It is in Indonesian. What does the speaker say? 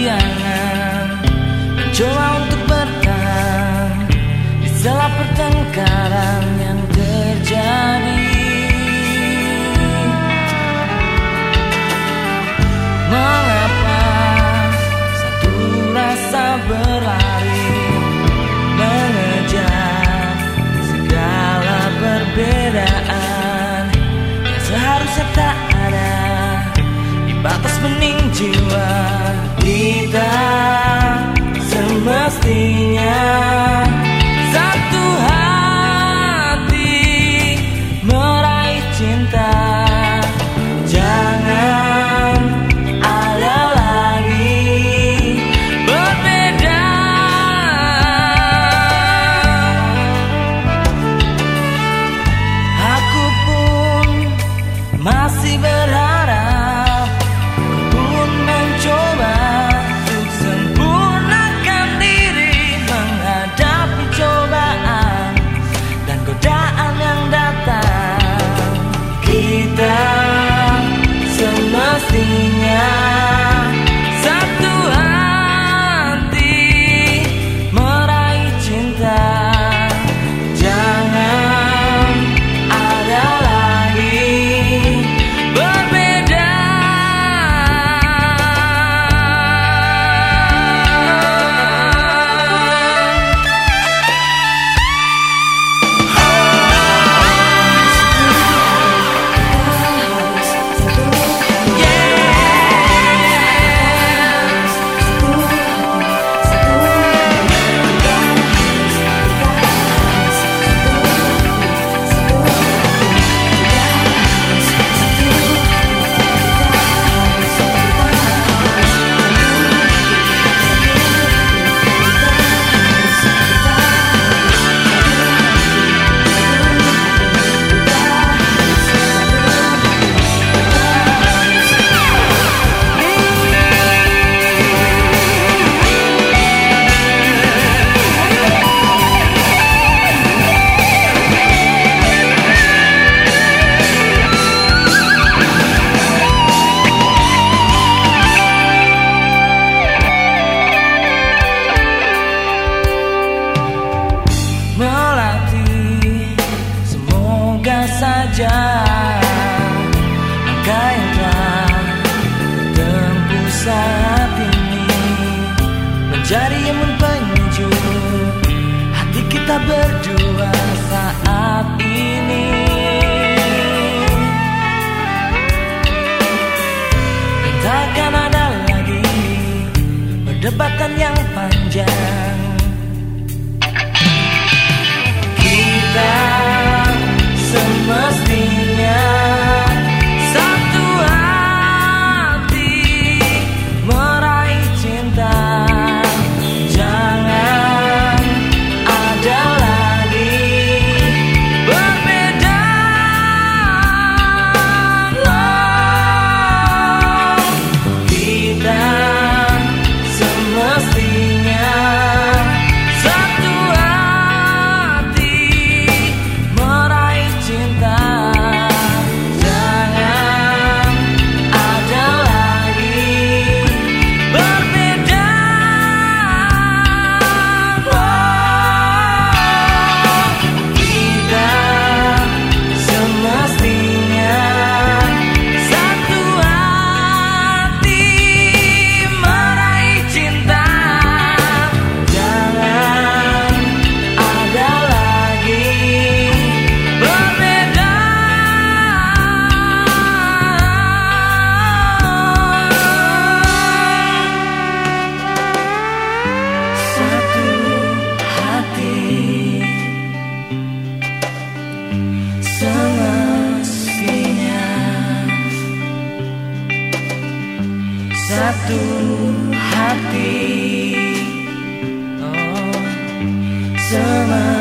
kehilangan, mencoba untuk bertahan di sela pertengkaran yang terjadi. Mengapa satu rasa berlari mengejar segala perbedaan yang seharusnya tak ada di batas bening jiwa kita. Semestinya satu hati meraih cinta. Jangan ada lagi berbeda. Aku pun masih berharap, aku pun mencoba untuk sempurnakan diri, menghadapi cobaan dan godaan yang datang. Kita semestinya satu hati meraih cinta. Jangan ada lagi berbeda. Melatih semoga saja langkah yang telah tertempuh saat ini menjadi imun penyejuk hati kita berdua saat ini. Dan takkan ada lagi perdebatan yang panjang. Semestinya satu hati meraih cinta. Jangan ada lagi berbeda. Kita semestinya satu hati meraih cinta. Jangan ada lagi berbeda. Kita semestinya satu hati meraih cinta. Jangan ada lagi berbeda. Satu hati semestinya satu hati. Oh, semestinya